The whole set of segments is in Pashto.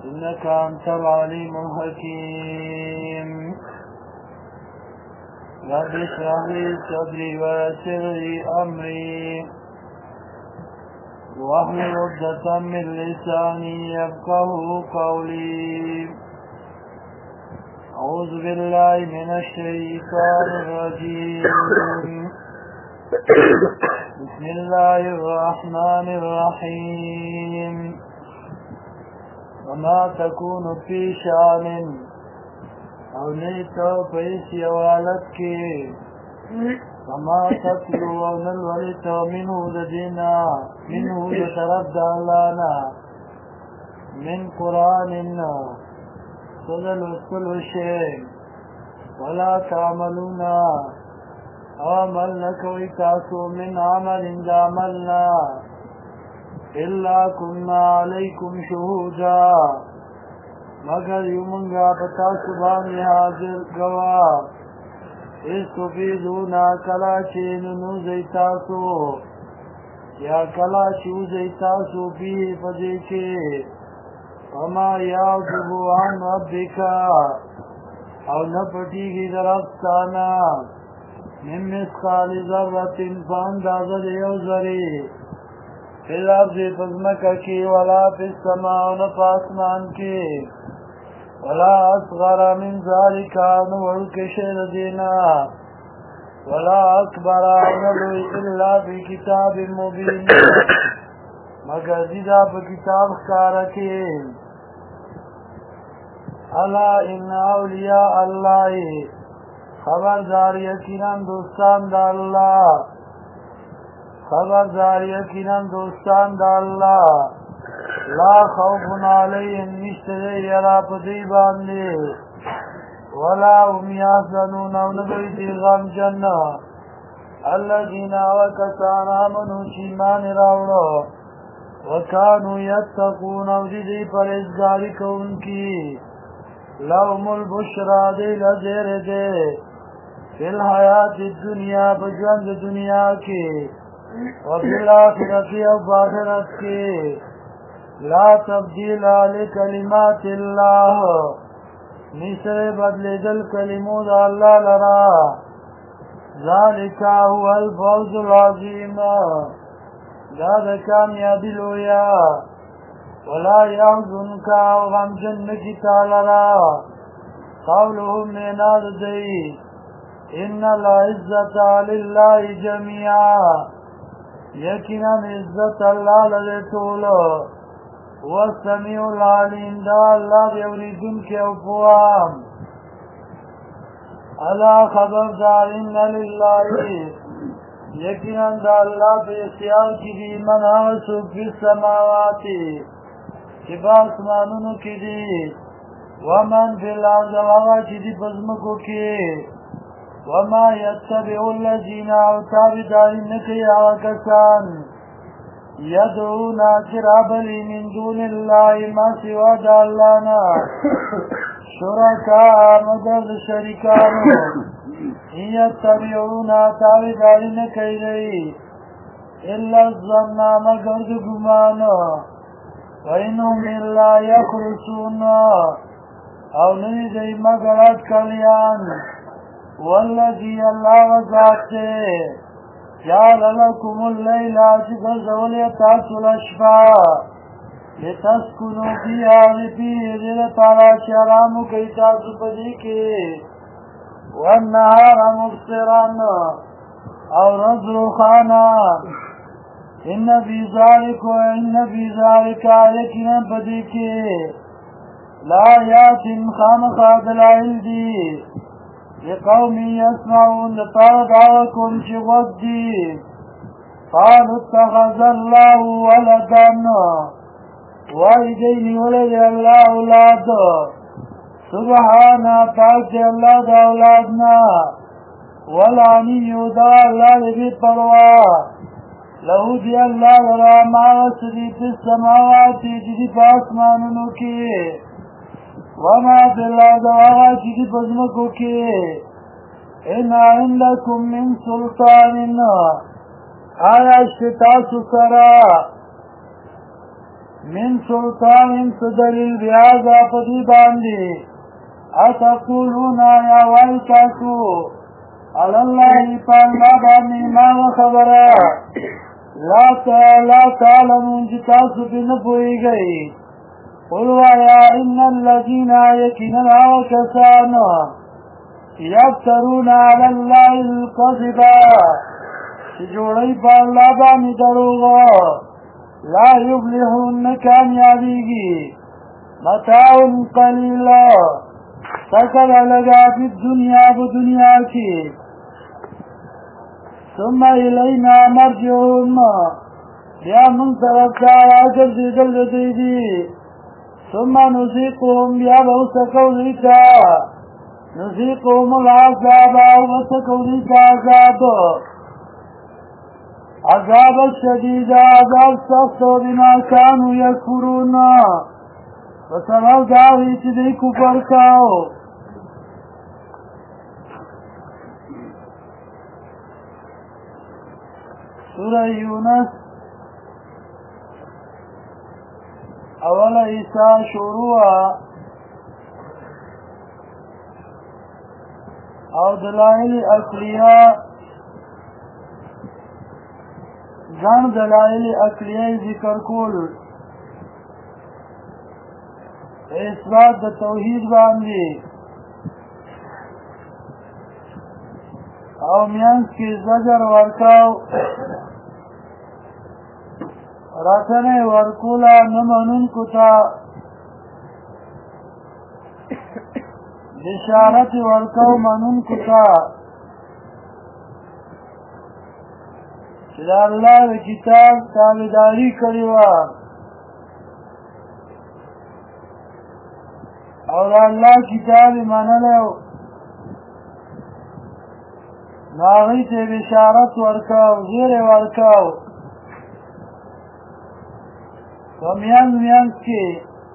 إنك أنت العليم الحكيم رب اشرح لي صدري ويسر لي أمري واحلل عقدة من لساني يفقهوا قولي أعوذ بالله من الشيطان الرجيم بسم الله الرحمن الرحيم وما تكون في شأن او نیتو پیس یوالت کی وما تتلو او نلولیتو منه ددینا منه دطرف دالانا من قرآن صدل وصل شيء ولا تعملون عمل نکوی تاسو من عمل دعملنا إلا كنا عليكم شهودا مگر یمنگا پتا سبانی حاضر گوا استفیدونا کلا چیننو زیتاسو یا کلا چو زیتاسو فی فدیکی وما یعذبو عن ربکا او نپٹیگی درفتانا من مثقال ذرة فاندازد یوزری فی الارض فزمکا کی ولا فی السماء نفاسمان کی ولا اصغر من ذلك نورك شير دينا ولا اكبر نبوي الا في كتاب مبين مغازيدا بكتاب خاركي الا ان اولیاء الله خبردار یقینا دوستان دا الله خبردار یقینا دوستان دا الله لا خوف علیهم نشتره یرا پدی باندی ولا هم یحزنون او نبوی دی غم جنہ الذین وکسان آمنو چیمان راوڑو وکانو یتقون او دی پرہیزگاری کون کی لهم البشرا دی لزیر دی فی الحیات الدنیا بجوند دنیا کی وفی الاخرت او باخرت کی لا تبدیل لکلمات اللہ نسر بدل دل کلمود اللہ لرا ذالکا هو الفوز العظیم داد کامیابی لویا ولا یحزنکا غم جنکی تالرا قولهم میناد دی ان العزت للہ جميعا یقینا عزت اللہ لدے طولو والسمیع العلیم دا اللہ بیوریدن کے افوام الا خبردار ان للہ یقینا دا اللہ بے اختیار کی دی من آسو فی السماواتی کہ باسمانونو کی دی ومن فی الارض وغا کی دی پزمکو کی وما یتبع الذین اوتابداری نکی آکسان یدعونا چرابلی من دون اللہ ما سوا دالانا شرکاء مدد شرکانو یتبعونا تابداری نکی دی الا الظن مگرد گمانو وینهم الا یخرسون او نی دی مگرد کلیان والذی اللہ وزاکتے جعل لكم الليل جزول يتاسو الاشفاء لتسكنوا فيها لفيه ذلتالا شرامو كيتاسو بديكي والنهار مبصرا او رجل خانا ان في ذلك يكنا بديكي لا ياتي خام خادل عندي لقوم يسمعون لطاردعكم شغدي قالوا اتخذ الله ولدا والدين ولد الله اولاد سبحانه پاک الله دا اولادنا والعنی دا الله لبی پروا له دی الله لرا ما وسدی فی السماوات جدی پاسمانونو کی وما فی الارض وغا چیزی پزمکو کی ان عندکم من سلطان آیا اشتتاسو سرا من سلطان سدلیل بیازا پدی باندی اتقولون یا وای تاسو علاللہ پاللہ بانی ما خبرہ لا تعلمون جتاسو بنپوئی گئی قلوا یا ان الذین یکنن آوکسان یفترون علی اللہ القذبا جوڑی پاللہ بانی دروغا لا یبلحون کامیابیگی متاع قلیل سکل لگا فی الدنیا بدنیا کی ثم الینا مرجعون بیا من طرف دارا جلد دیدی ثم نزیقهم بیا بوسکو دیتا نزیقهم العذاب وسکو دیتا عذاب الشدید عذاب سخت بما كانوا یکفرون وسبب داوی چی دی کفر کاؤ سورہ یونس اول عیسیٰ شروع او دلائل عقلیہ جان دلائل عقلیہ ذکر کول اثبات د توحید باندې او میانس کی زجر ورکاو راتنه ورکولا نمانون کتا بشارت ورکاو منون کتا چلا اللہ کتاب تابداری کریوا اور اللہ کتاب منلو ناغی تے بشارت ورکاو زیر ورکاو میانس کی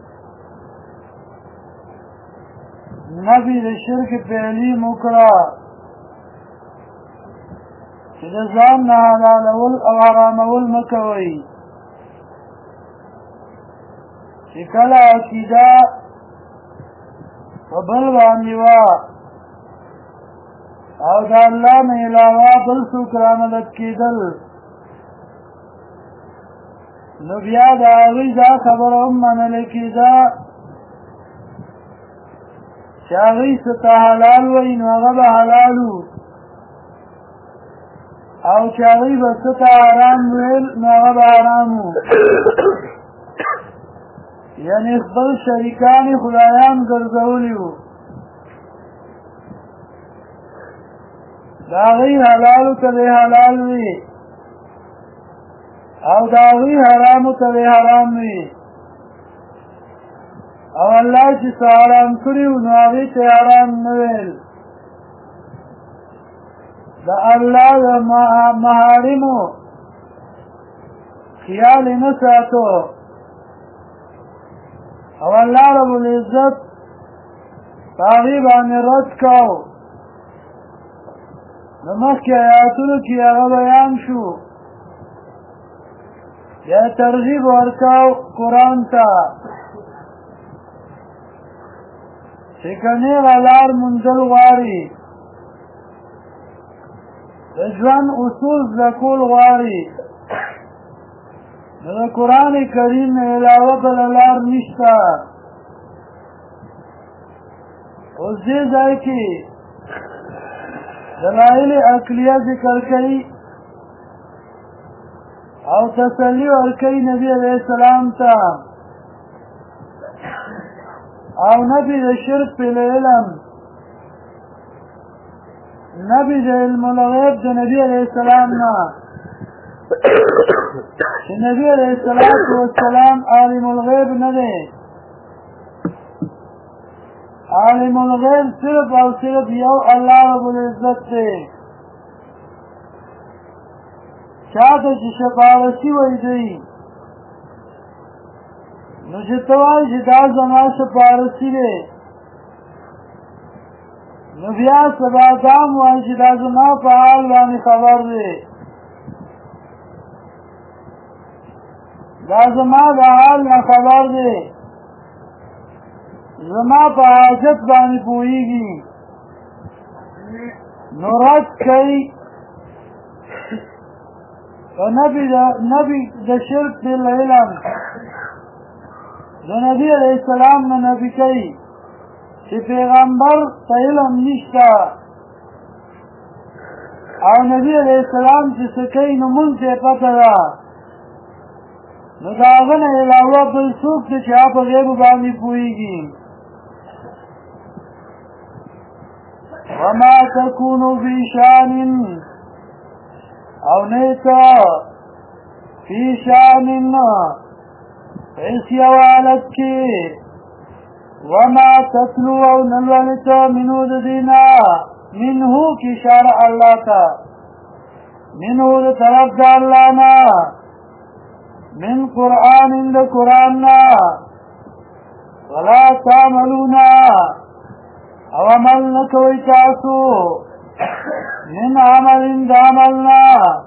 نبی د شرک پہلی مکڑا چې د ځان نه حلالول او حرامول مکوئ چې کله عقیده په بل باندې وه او د الله نه علاوه بل څوک رامدد کېدل نو بیا د هغوی دا خبره هم منله کېده چې هغوی څه ته حلال وایي نو هغه به حلال وو او چې هغوی به څه ته حرام ویل نو هغه به حرام وو یعنې خپل شریکان یې خدایان ګرځولي وو د هغوی حلالو ته به حلال وي او د هغوی حرامو ته به حرام وي او الله چې څه حرام کړي وو نو هغوی ته حرام نه ویل د الله د محارمو خیال یې نه ساتو او الله رب العزت په هغې باندې رد کو نو مخکې آیاتونو کې هغه بیان شو بیا ترغیب ورکو قرآن ته چې که نیغه لار موندل غواړي د ژوند اصول زده کول غواړي نو د قرآن کریم نه علاوه بله لار نشته اوس دې ځای کې دلائل عقلیه ذکر کوي او تسلی ورکوي نبی علیه السلام ته او نبی د شرک په علم نبی د علم الغیب د نبی علیه السلام نه چې نبی علیه السلام عالم الغیب نه دی عالم الغیب صرف او صرف یو الله رب العزت دی چاته چې شفاعتي وایي دی نو چې ته وایې چې دا زما شفاعتي دی نو بیا سبا دا هم وایي چې دا زما په حال باندې خبر دی دا زما د حال نه خبر دی زما په حاجت باندې پوهیږي نو رد کوي نبی د شرک بالعلم د نبی علیہ السلام نه نبی کوي چې پیغمبر ته علم نشته او نبی علیہ السلام چې څه کوي نو مونږ ته پته ده نو د هغه نه علاوه بل څوک دی چې هغه په غیبو باندې پوهېږي وما تكون في شان او نیتا فی شان ایسی حالت کی وما تتلو او نلونتا منو دینا منہو کی شارع اللہ تا منہو دی طرف دا اللہ نا من قرآن دا قرآن نا ولا تعملونا او عمل نکوی تاسو من عمل دا عملنا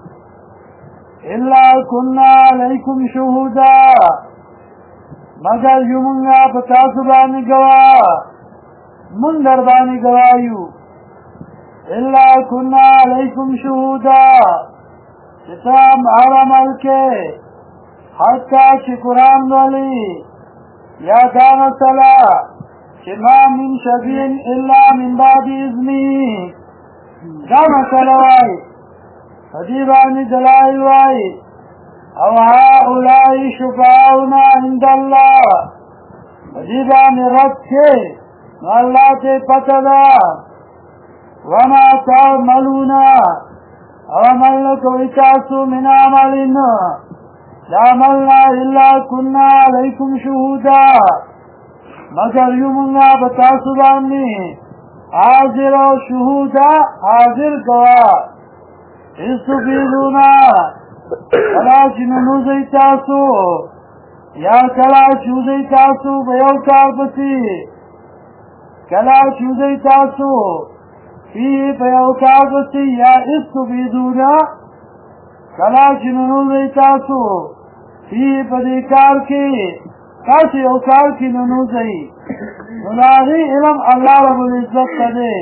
الا کننا علیکم شہودا مگر یمونگا پتاسو بانی گوا من در بانی گوایو الا کننا علیکم شہودا کتاب ہر عمل کے حتی چی قرآن والی یا دا مسئلہ چی ما من شبین الا من بعد اذنی دا مسئلہ وائی حدیبانی دلائی وائی او هؤلائی شفاؤنا عند اللہ حدیبانی رد کے اللہ تے پتدا وما تعملونا او عملنکو اتاسو من عملنا لا عملنا الا کننا علیکم شہودا مگر یمونگا بتاسو بانی حاضر و شہودا حاضر گواہ استفیدونا کلا چننوزی تاسو یا کلا چوزی تاسو بیو کار بسی کلا چوزی تاسو فی بیو کار بسی یا استفیدونا کلا چننوزی تاسو فی پدیکار کی کاسی اوکار کی ننوزی نلاغی علم اللہ رب العزت تدے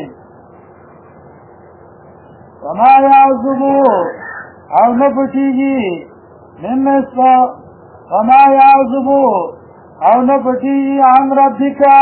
وما یعظبو او نپٹیگی ممسا وما یعظبو او نپٹیگی عن ربکا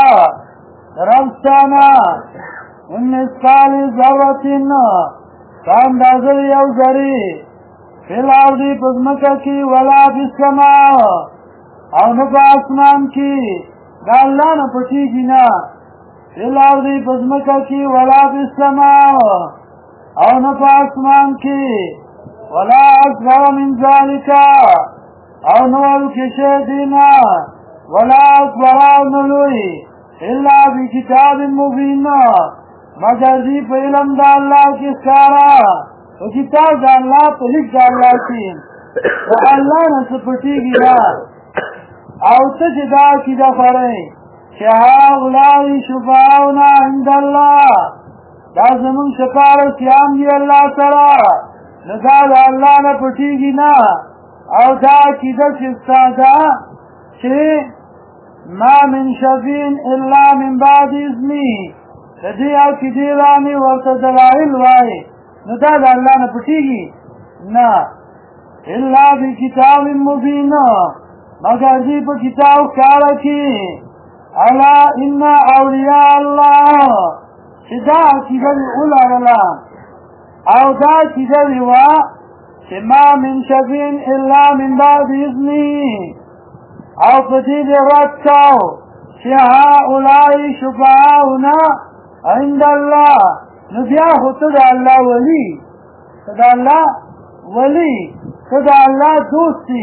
ربستانا من مثقال ذرتن کاندازل یو ذری فی الارضی پزمکا کی ولا فی السماء او نپا اسمان کی دا اللہ نپٹیگی نا فی الارضی پزمکا کی ولا فی السماء او نپا اسمان کی ولا اصغر من ذلك او نول کشے دینا ولا اصغر او نلوی الا بکتاب مبین مگر دی پہ علم دا اللہ کی سارا و کتاب دا اللہ پہ لکھ دا اللہ کی و اللہ نسپٹی گیا او تجدا کی دا فرائیں شہا اولائی شفاؤنا عند اللہ دا زمون شفارت یام دی اللہ سرا ندا دا اللہ نا پٹیگی نا او دا کیدا چستا دا چه ما من شفین الا من بعد اذنی دی او کی دیرانی ورطا دلائل وائی ندا دا اللہ نا پٹیگی نا الا بی کتاب مبین مگر دی پا کتاب کارا کی الا ان اولیاء اللہ چدا کیدا دی اولا اللہ او دا چیزا دیوا چه ما من شفین الا من بعد اذنی او پتید رد کاؤ چه هؤلائی شفاؤنا عند اللہ نبیا خود دا اللہ ولی دا اللہ ولی دا اللہ دوستی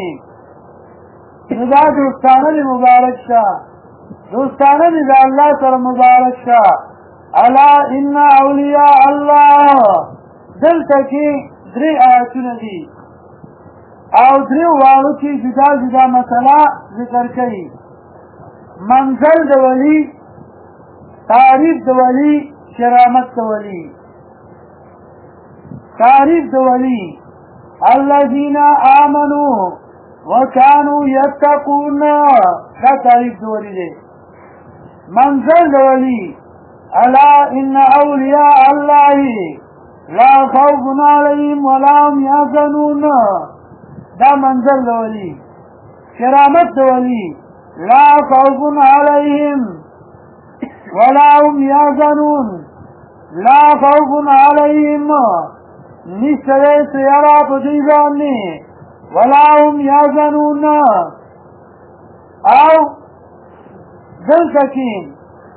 دا دوستانه دی مبارک شا دوستانه دی دا اللہ سر مبارک شا الا ان اولیاء اللہ دلتا کی دری آیتون دی او دری وارو کی جدا جدا مسئلہ ذکر کری منزل دولی تعریف دولی شرامت دولی تعریف دولی الذین آمنوا وکانو یتقون دا تعریف دولی دے منزل دولی الا ان اولیاء اللہ لا خوف علیہم ولا هم یحزنون دا منزل دولی کرامت دولی لا خوف علیہم ولا هم یحزنون لا خوف علیہم نشترے سیارا پدیزانی ولا هم یحزنون او دل سکین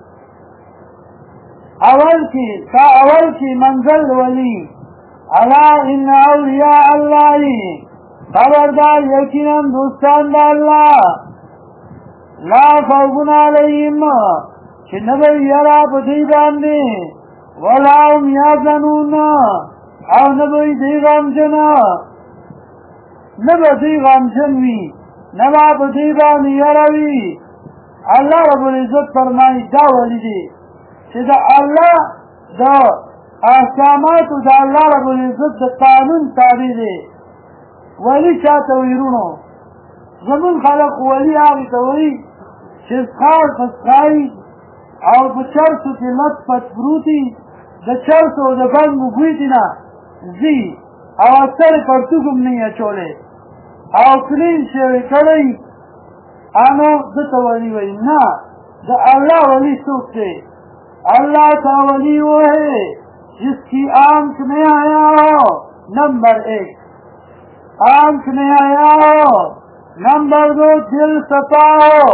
اول کی منزل ولی الا ان اولیاء اللہ خبردار یقینا دوستان دا اللہ لا خوف علیہم کہ نبی یرا پدی باندے ولا هم یحزنون او نبی دی غمجنا نبی دی غمجنوی نبا پدی باندے یروی اللہ رب العزت فرمائی دا ولی دی کہ دا اللہ دا احکامات دا اللہ رب العزت دا قانون تابع دے ولی چاہتا ویرونو زمون خلق ولی آغی تاوی چیز خار فسخائی او بچرسو تی لط پت بروتی دا چرسو دا بنگو گویتی نا زی او اثر پرتوکم نہیں اچولے او کلین شوی کلی آنو دتا ولی وی نا دا اللہ ولی سوکتے اللہ کا ولی وہ ہے جس کی آنکھ میں آیا ہو نمبر 1 آنکھ میں آیا ہو نمبر 2 دل صفا ہو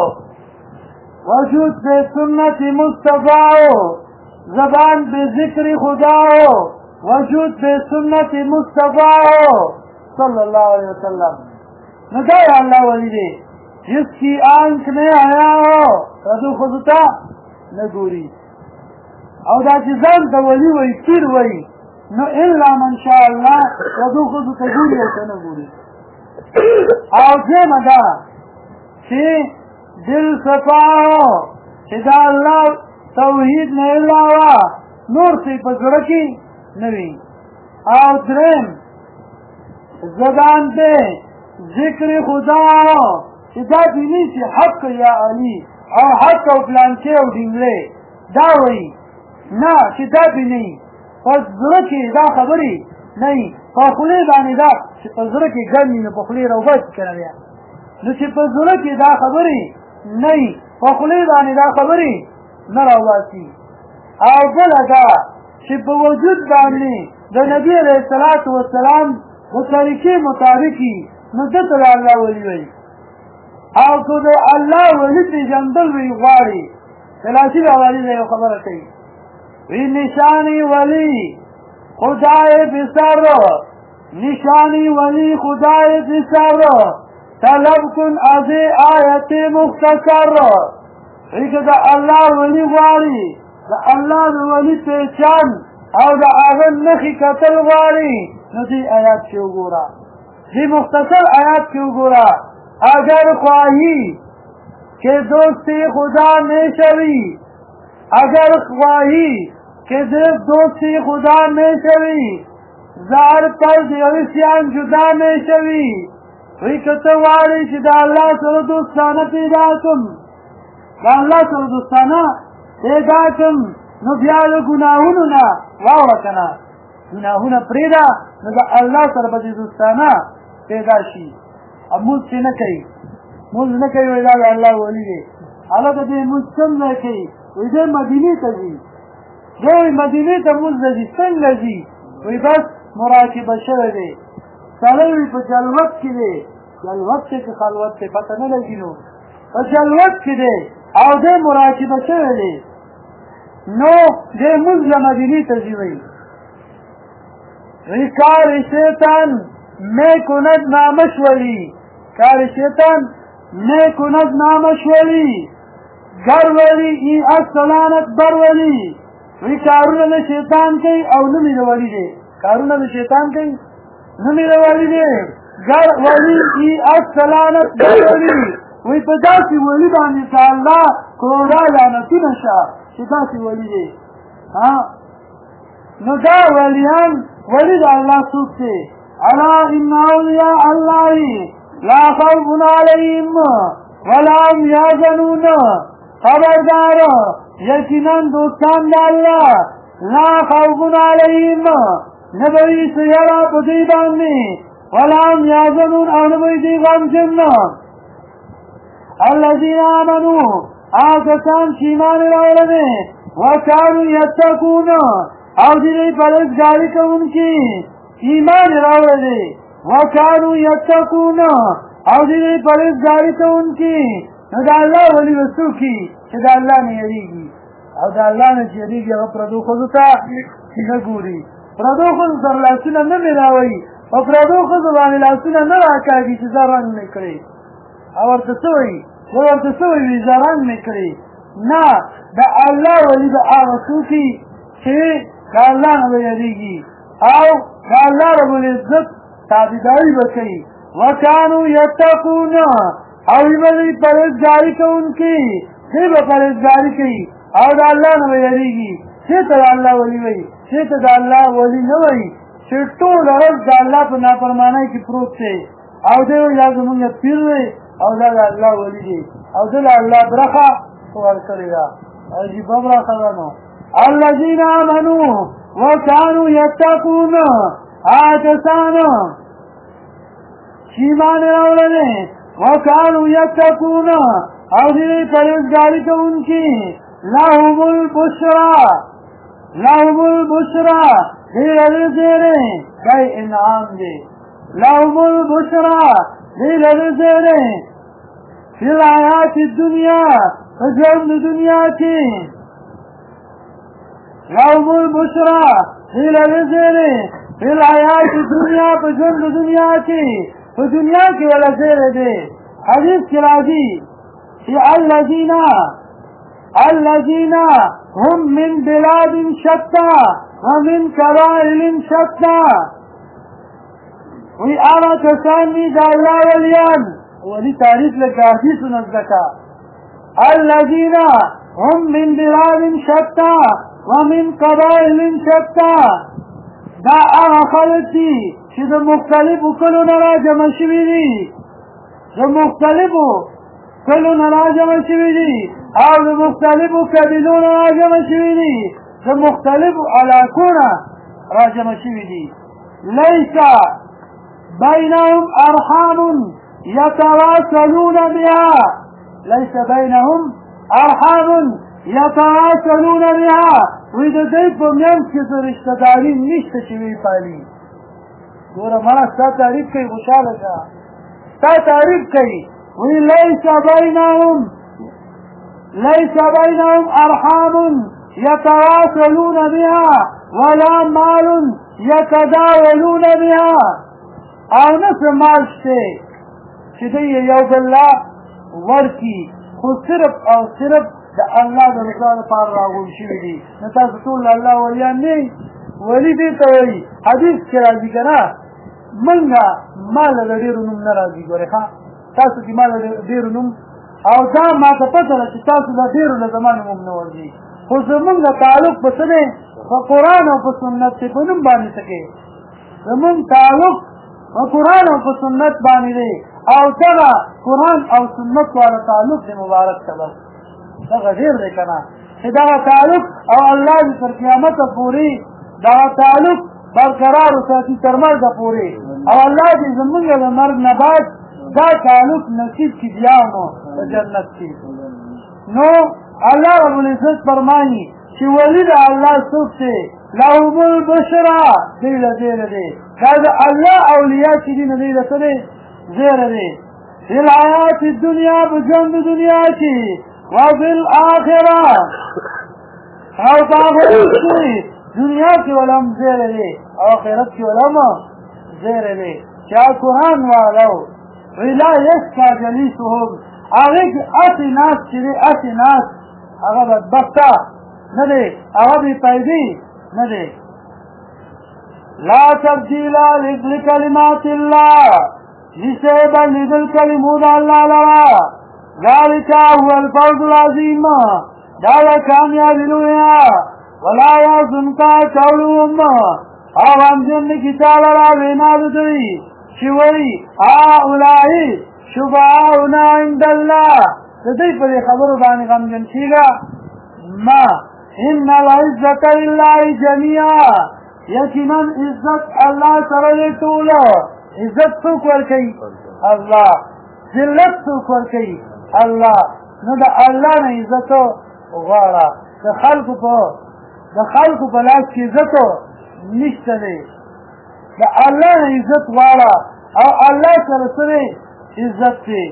وجود بے سنت مصطفیٰ ہو زبان بے ذکر خدا ہو وجود بے سنت مصطفیٰ ہو صلی اللہ علیہ وسلم نگایا اللہ ولی دے جس کی آنکھ میں آیا ہو ردو خودتا نگوری او دا جزان تا ولی وی تیر وی نو الا من شاء اللہ ردو خودتا گوری او نگوری او جیم دا چی دل صفا ہو چی دا اللہ توحید نے اللہ نور سی پزرکی نوی او درم زبان پہ ذکر خدا ہو چی دا دینی چی حق یا علی او حق او پلانچے او دنگلے دا وی نا چی دا دینی پزرکی دا خبری نہیں پخلی دانی دا چی پزرکی گرمی نو پخلی رو بچ کرنیا نو چی پزرکی دا خبری نہیں پخلی دانی دا خبری نراواسی او بلا دا چی پا وجود دانی دا نبی علیہ السلام و طریقی مطابقی ندت اللہ ولی وی او کو دا اللہ ولی تی جندل وی غاری سلاسی دا ولی دا یو خبر کئی وی نشانی ولی خدای بسر نشانی ولی خدای بسر طلب کن از آیت مختصر ایک دا اللہ ولی غاری دا اللہ دا ولی پیچان او دا آغن نخی قتل غاری نو دی آیات کیو گورا دی مختصر آیات کیو گورا اگر خواہی کہ دوستی خدا میں شوی اگر خواہی کہ دوستی خدا میں شوی زار پر دیویسیان جدا میں شوی وی کتواری چی دا اللہ سر دوستانا پیدا کم دا اللہ سر دوستانا پیدا کم نو بیالو گناہونو نا واورکنا گناہونا پریدا نو دا اللہ سر بدی دوستانا پیدا شی اب موز چی نکی موز نکی وی دا اللہ ولی دے اللہ دا دے موز چم نکی وی دے مدینی تا جی دے مدینی تا موز دا جی سنگ جی وی بس مراکب شر دے سلوی پا جلوت کی دے جلوت سے خلوت سے پتہ نہ لگی نو پا جلوت کی دے او دے مراکب شر دے نو دے موز مدینی تا جی وی کار شیطان میں کند نامش ولی کار شیطان میں کند نامش ولی گر ولی ای اصلانت بر ولی وی کارون دا شیطان کئی او نمی دا ولی دے کارون دا شیطان کئی نمی دا ولی دے گر ولی ای اصلانت بر ولی وی پدا سی ولی بانی تا اللہ کورا لانتی نشا شدا سی ولی دے نو دا ولیان ولی دا اللہ سوکتے الا ان اولیاء اللہ لا خوف علیہم ولا هم یحزنون خبردار یقینا دوستان دا اللہ لا خوف علیہم نبوی سیارا پتی باندی ولا هم یحزنون او نبوی دی غمجن الذین آمنوا آکسان چیمان راولنے وکانو یتقون او دی پرہیزگاری کو ان کی ایمان راولنے وکانو یتقون او دی پرہیزگاری کو ان کی دا اللہ ولی وسو کی چې دا اللہ نے یریگی او دا اللہ نے یریگی اگر پردو خودتا نگوری پردو خود سر لاسونا نمیراوی او پردو خود بانی لاسونا نراکاگی چې زران نکڑی او ارتسوئی وزاران نکڑی نا دا اللہ ولی دا آغسو کی چھے دا اللہ نبی یریگی او دا اللہ رب العزت تابداری بکی وکانو یتقون او ایمانی پرہیزگاری کو ان کی چھے با پرہیزگاری کی او دا اللہ نبی یریگی چھے تا دا اللہ ولی وی چھے تا دا اللہ ولی نوی چھے طول عرض دا اللہ پر ناپرمانائی کی پروت چھے او دیو یا زمانگا پیر وی او دا اللہ ولی دی او دا اللہ برخا سوال کرے گا او جی ببرا خدانو الذین آمنوا وکانو یتقون آکسان شیمان راولنے وکانو یتقون او دی پرہیزگاری کو ان کی لہم البشرا دیر زیرے کئی انعام دے لہم البشرا دیر زیرے فی الحیات الدنیا فجرد دنیا کی لہم البشرا دیر زیرے فی الحیات الدنیا فجرد دنیا کی فدنیا کی والا زیرے دے حدیث کی راضی فی الذین هم من بلاد شتا ومن قبائل شتا وی آنا کسانی دا اللہ ولیان ولی تعریف لکا حدیث نزدکا الذین هم من بلاد شتا ومن قبائل شتا دا آغا خلقی چی دا مختلف کلو نراجم شوی دی دا مختلف کلو نراجم شوی دی او دا مختلف قبیلو نراجم شوی دی دا مختلف علاقون راجم شوی دی لیسا بینهم ارحام یتواصلون بها لیسا بینهم ارحام یتواصلون بها وی دا دی پا میانس کسو رشتداری نشت چوی پالی گورا مانا ستا تعریف کئی خوشحال شا ستا تعریف کئی وی لیسا بینهم ارحام یتواصلون بها ولا مال یتداولون بها او نس مال شتے چی دی یو باللہ ورکی خود صرف او صرف دا اللہ دا رضا پار راغول شوی دی نتا ستول اللہ ولیان نی ولی دیتا وی حدیث کی راضی کنا منگا مال دا دیر نم نرازی گوری خواه تاسو کی مال دا دیر نم او دا ما تا پتا لچی تاسو دا دیر نزمان نم نوازی خود منگا تعلق بسنے و قرآن و سنت سے کنم بانی سکے من تعلق و قرآن و سنت بانی دے او دا قرآن او سنت والا تعلق دے مبارک سبب دا دیر دے کنا دا تعلق او اللہ دی پر قیامت پوری دا تعلق برقرار ساتی ترمر دا پوری او اللہ دی زمانگا دا مرد نبات دا تعلق نصیب کی دیانو دا جنت کی نو اللہ رب العزت فرمانی چی ولید اللہ سوک سے لہم البشرا دیل زیر دے دا اللہ اولیاء چی دین دیل سدے زیر دے فی الحیات الدنیا بجند دنیا کی وفی الآخرہ او تاخرت کی دنیا کی علم زیر دے آخرت کی علم زیر دے کیا قرآن والو ولا یسکا جلیسهم آگے کی اسی ناس چلے اسی ناس آگا بدبختا ندے آگا بھی پیدی ندے لا تبدیلا لکلمات اللہ جسے بلد الکلمون اللہ لرا ذالکا هو الفوز العظیم دالا کامیابی لویا ولا یازنکا قولهم او انجن کی چالا را وینا دوی چې وایي هؤلاء شفعاؤنا عند الله د دوی په دې خبرو باندې غمجن کېږه ما ان العزة لله جميعا یقینا عزت الله سره دی ټوله عزت څوک ورکوي الله ذلت څوک ورکوي الله نو د الله نه عزت غواړه د خلکو په لاس کې عزت نشته دی د الله نه عزت غواړه او الله سره سره عزت دی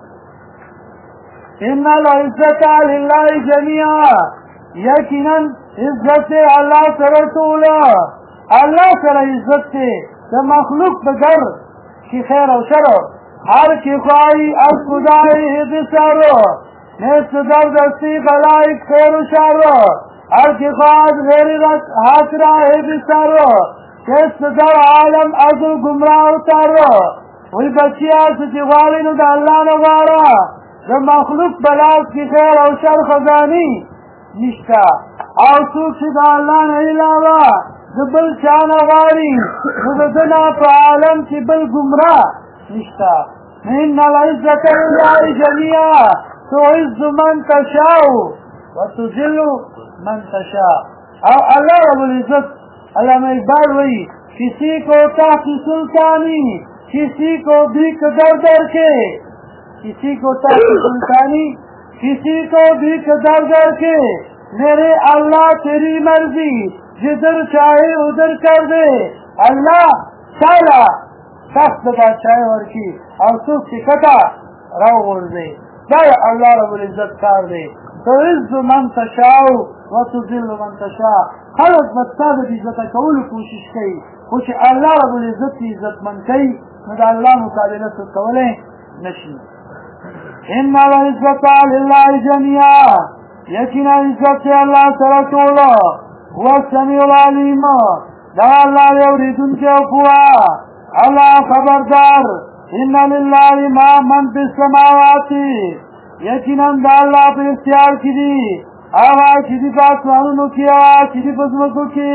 ان العزة لله جميعا یقینا عزت دی الله سره ټوله الله سره عزت دی د مخلوق په در کې خیر او شر هر کی خواهی از خدای بسارو نیست در دستی خلائق خیر و شر هر کی خواهد غیر حق راه بسارو نیست در عالم از گمراه و تارو وی بچی هست چی غالی نو دا اللہ نوارا دا مخلوق بلاس کی خیر او شر خزانی نشتا او سوک چی دا اللہ نهیلاوا دا بل چانا غاری دا دنا پا عالم چی بل گمراه نشتا ان العزة لله جميعا تعز من تشاء وتذل من تشاء او اللہ رب العزت علامہ اقبال وی کسی کو تحت سلطانی کسی کو بھیک در در کے کسی کو تحت سلطانی کسی کو بھیک در در کے میرے اللہ تیری مرضی جدھر چاہے ادھر کر دے اللہ چالا سخت بادشاہ ورکی اور سوک کی کتا رو غور دے دایا اللہ رب العزت کار دے تعز من تشاء وتذل من تشاء خلق بستاد عزت کول کوشش کئی خوش اللہ رب العزت کی عزت من کئی ندى اللہ مقابلہ سکولے نشی ان العزت للہ جميعا یقینا عزت اللہ سرطولا هو السمیع العلیم دا اللہ لیوریدن کے اقوا اللہ خبردار ان للہ ما من فی السماوات یقینا دا اللہ پر اختیار کی دی آغا کی دی پاسمانونو کی آغا کی دی پزمکو کی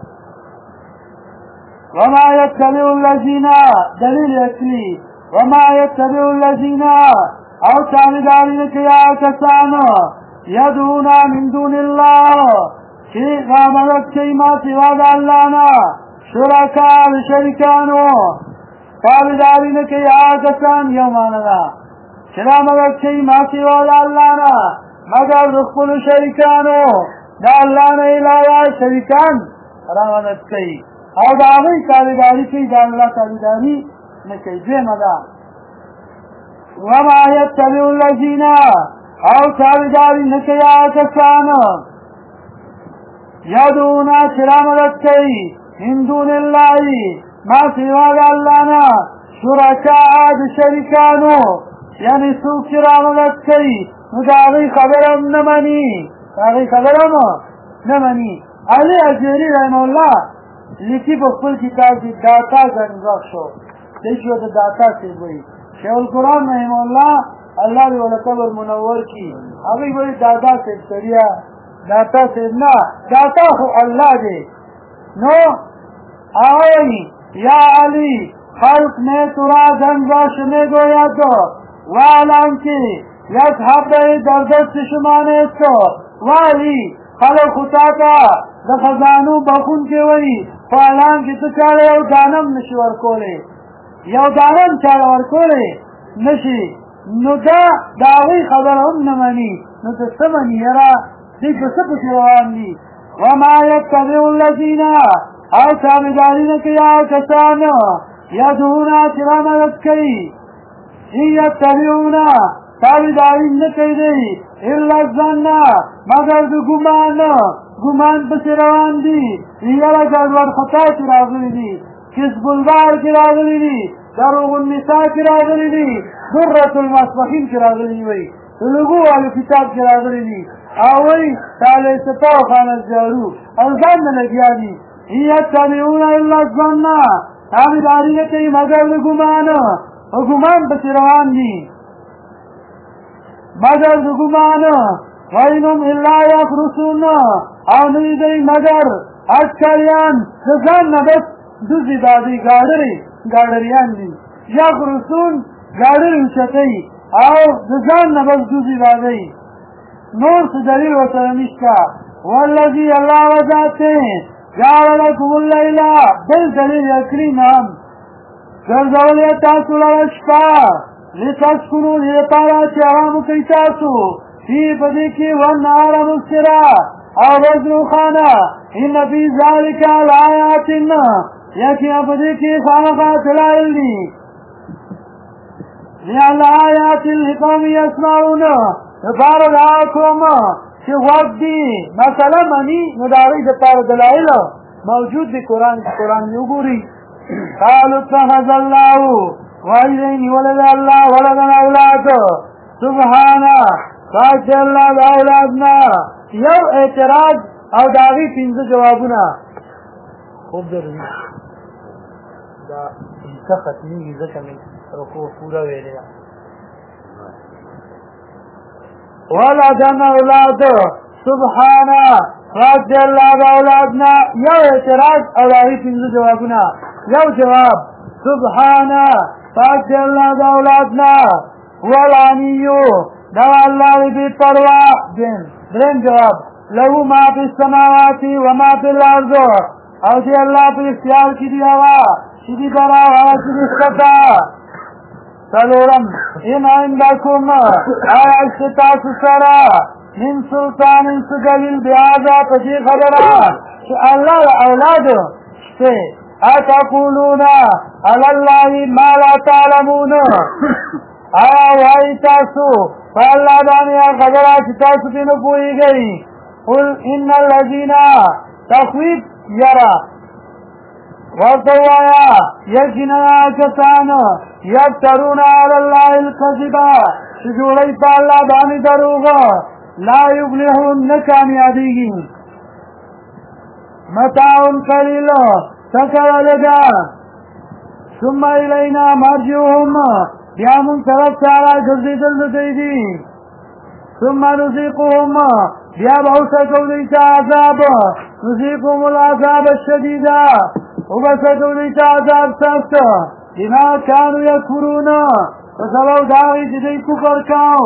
وما يتبع الذين دلیل اکلی وما يتبع الذين او تابدارین کیا کسانو یدونا من دون اللہ چی غامدت چی ما سواد اللہ نا شرکان شرکانو تابدارین کیا کسان یوماننا چرا مدد چی ما سواد اللہ نا مگر رخبل شرکانو دا اللہ نا علاوہ شرکان رامدت کئی او دا آغی تابداری کئی دا اللہ تابداری نکی دوی مدا وما يتبع الذين او تابداری نکی آکسان یدونا چرامدت کئی من دون اللہ ما سواد اللہ نا شرکاء شرکانو یعنی سوک چرامدت کئی نو دا آغی خبرم نمانی علی اجیری رحمه اللہ لیکی په خپل کتاب کې داتا ګنځاک شو دیشو د داتا څه وایي شیخ القرآن رحمه الله الله دې ول قبر منور کی هغه وایي داتا څه تریا داتا څه نه داتا خو الله دې نو آوانی یا علی خلق میں ترا گنجاش میں گویا تو والان کی یذهب دردست شمانے تو والی خلق خطاتا د خزانو بخون کې وایي فعلان کې څه چاله یو دانم نشي ورکولی یو دانم چاله ورکولی نشي نو دا د هغوی خبره هم نه مني نو ته څه مني یاره دوی په څه پسې روان دي وما یتبع الذین او تابعداري نه کوي هغه کسان یدعون چې رامدد کوي ان یتبعون تابعداري نه کوي دی الا الظن مگر د گمان پسې روان دي یاره ګډوډ خطا کې راغلي دي حزب البار کې راغلي دي دروغ النساء کې راغلي دي درة المصباحین کې راغلي دي وایي لوګو والو کتاب کې راغلي دي او وایي تاله سپا او خانه جارو او ځان نه لګیا دي یتبعون الا الظن تابعداري نه کوي مگر د ګمان او ګمان پسې روان دي مگر د ګمان وَإِنْهُمْ إِلَّا يَخْرُصُونَ او نوی دی مگر اکریان دزان نبس دوزی دادی گادری ګاډریان دي یغرسون ګاډر اوچتوي او د ځان نه بس دوزي راځي نور څه دلیل ورسره نشته والذي الله وذاته جعل لكم الليل بل دلیل یقین هم ګرځولې تاسو لپاره شپه لتسكنوا لپاره چې آرام وکړئ تاسو فی پدې کې والنهار مبصرا او ورځ روښانه ان فی ذلک لآیات یقینا پدې کې خامخا دلایل دي لآیات لقوم یسمعون لپاره د هغه قوم چې غوږ دي مثلا مني نو د هغوی دپاره دلایل موجود دي قرآن یې وګوري قالوا اتخذ الله وایي دی نیولی د الله ولدن اولاد سبحانه پاک دی الله د اولاد نه یو اعتراض او د هغې پنځه جوابونه خوب درځي دا حصه ختمېږي ځکه مې رکوع پوره ویلې ده ولدن اولاد سبحانه پاک دی الله د اولاد نه یو اعتراض او د هغې پنځه جوابونه یو جواب سبحانه پاک دی الله د اولاد نه والعنیو دا الله بی پروا دریم جواب له ما فی السماوات و ما فی الارض او دی الله په اختیار کې دی هغه چې دی برا هغه چې دی ښکته څلورم ان عندکم آیا چې تاسو سره من سلطان څه دلیل بهذا په دې خبره چې الله اولاد شته اتقولون علی الله ما لا تعلمون آیا وایي تاسو په الله باندې خبره چې تاسو پرې نه پوهېږئ قل ان الذین تخویف یره ورته ووایه یقینا کسان یفترون علی الله الکذب چې جوړوي په الله باندې دروغ لا یفلحون نه کامیابېږي متاع قلیل تکوه لږه ثم الینا مرجعهم بیا مونږ طرف ته راګرځېدل د دوی دي ثم نذیقهم بیا به وسکو دوی ته عذاب نذیقهم العذاب الشدیده وبسکو دوی ته عذاب سخت بما کانوا یکفرون په سبب د هغې چې دوی کفر کوو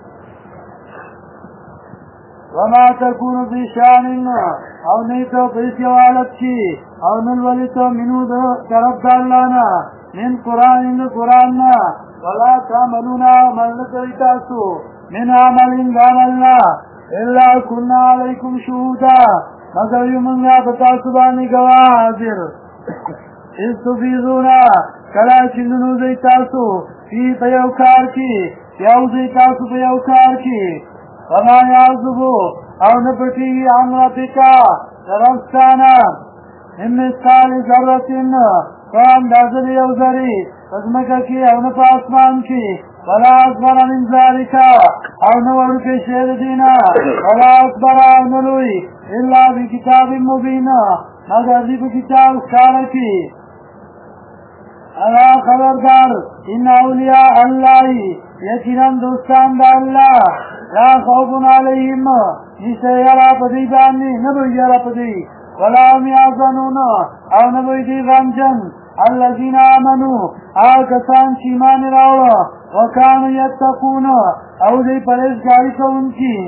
وما تكون في شان او نیتو پیس یو حالت کی او نلولیتو منو دو طرف دالانا من قرآن ولا تعملون عمل نکویتاسو من عمل داملنا الا كنا علیکم شهودا مگر یمنگا بتاسو بانی گواہ حاضر استفیزونا کلا چندنو دیتاسو فی پیوکار کی یو دیتاسو پیوکار کی وما یعذبو او نپٹی عن ربکا درستانا من مثقال ذرتن قام دازل یوزری فزمکا کی او نپا اسمان کی ولا اکبر من ذالکا او نورک شیر دینا ولا اکبر او نلوی الا بکتاب مبین مگر دی بکتاب کارکی الا خبردار ان اولیاء اللہ یقینا دوستان دا اللہ لا خوف علیہم نشته یرا پدی باندې نه به یرا پدی ولا هم یحزنون او نه به دی غمجن الذین آمنوا هغه کسان چې ایمان راوړه وکانو یتقون او دوی پرهیزګاري کوونکي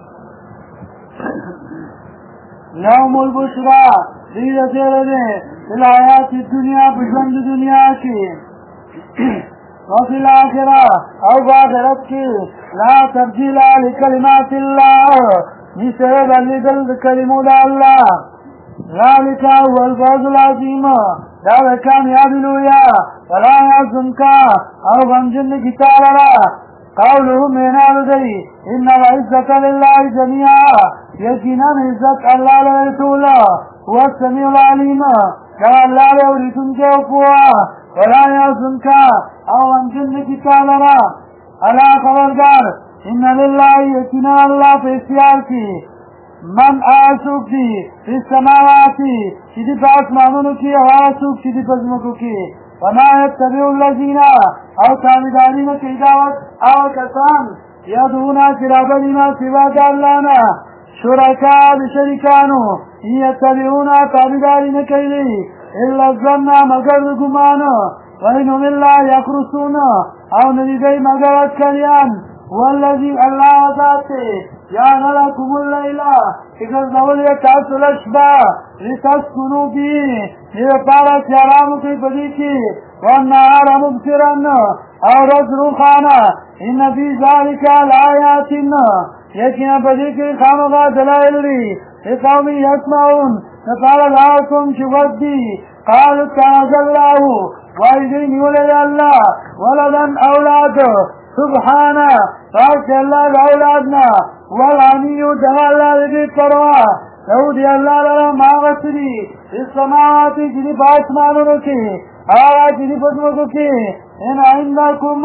لهم البشرا دوی ته زیری دی فی الحیات الدنیا په ژوند دنیا کې وفي الآخرة او بآخرت کی لا تبدیل لکلمات اللہ نسبت لدل کلمو دا اللہ ذالک هو الفوز العظیم دا کامیابی لویا ولا يحزنک او غمجن کتاب را قوله مینال دی ان العزة لله جميعا یقینا عزت اللہ لرسول هو السمیع العلیم دا اللہ لوریتن کے اپوا ولا يحزنك او انجن کتاب را الا خبردار ان لله یقینا اللہ په اختیار کی من آسوک دی فی السماواتی چی دی پا اسمانونو کی او آسوک چی دی پزمکو کی وما یتبعو اللذین او تابدارین کی دعوت او کسان یدونا سرابلینا سوا دالانا شرکا بشرکانو یتبعونا تابدارین کی دی الا الظن مگر گمان وإنهم الا يخرصون او ندی مگر اتکلیان والذي الله وذاته جعل لكم الليل اذا زول تاسو الاشبا لتسكنوا فيه لپاره چرامو کی بدی کی والنهار مبصرا او رزرخانا ان في ذلك لآيات یقینا بدی کی خامغا دلائل لی لقوم يسمعون نقال لكم شبدي قالوا تعالى الله وإذن ولد الله ولدا أولاد سبحانه فاك الله لأولادنا والعني تغلى لدي التروى لودي الله لنا ما غسري في السماوات جنب أسمانك آيات جنب أسمانك إن عندكم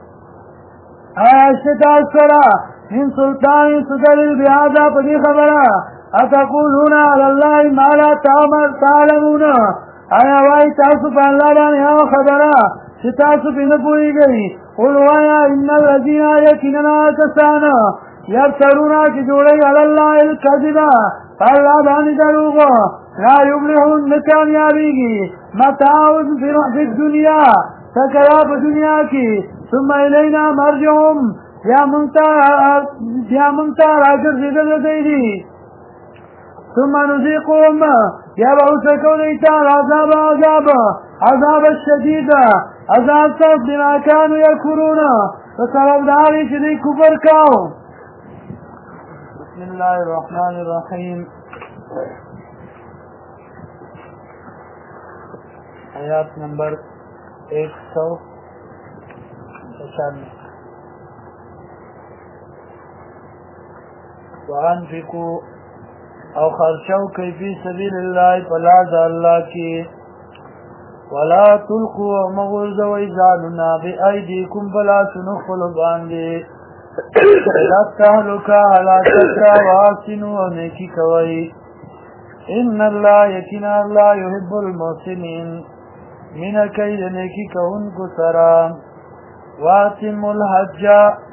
آيات السراء من سلطان سدل بهذا فدي خبرا أتقولون على الله ما لا تعلمون آیا وائی تاسو پا اللہ بانی آو خبرا چی تاسو پی نپوئی گئی قل وایا ان الذین یکننا کسانا یبترونا کی جوڑی علی اللہ القذبا اللہ بانی دروغا لا یبلحون نکامیابیگی متاعون فی الدنیا تکراب دنیا کی ثم الینا مرجعهم یا منتا راجر زیدل دیدی ثم نذيقهم يا بعوثكم ليتان عذاب الشديد عذاب صف بما كانوا يكفرون فسبب داري شدي كفر كاو بسم الله الرحمن الرحيم آیات نمبر 195 وانفقوا او خرچو کئی فی سبیل اللہ پلاد اللہ کی ولا تلقوا مغرزو ایزاننا بی ایدیکم بلا سنخفل باندی لا تهلکا حلاکتا واسنو نیکی کوئی ان اللہ یکنا اللہ یحب المحسنین من کئی نیکی کون کو سرا واتم الحج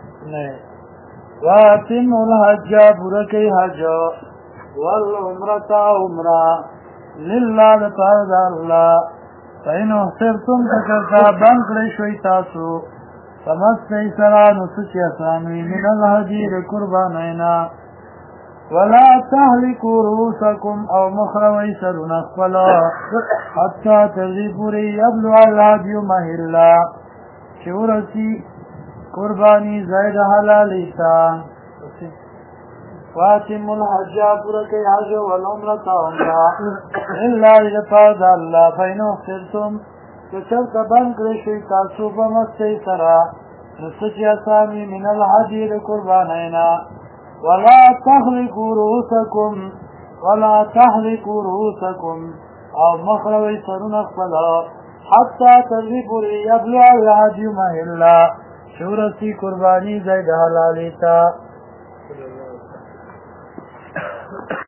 برکی حج والعمرة عمرة لله لطارد الله فإن احسرتم فكرتا بنك لشوي تاسو فمسني سران وسكي أسانوي من الهدي لقربانينا ولا تهلكوا رؤوسكم أو مخروي سرون أخفلا حتى تذيبوري يبلو الهدي مهلا شورتي قرباني زيد حلاليتا واتم الحج برکی حج والعمرة عمرة إلا لفاظ الله فإن اخسرتم كشرط بنك رشوي تاسو بمسي سرا نسكي أسامي من الحج لقربانينا ولا تحلقوا رؤوسكم أو مخروي سرون أخفلا حتى تذبوا يبلع الهدي مهلا شورتي قرباني زيد حلاليتا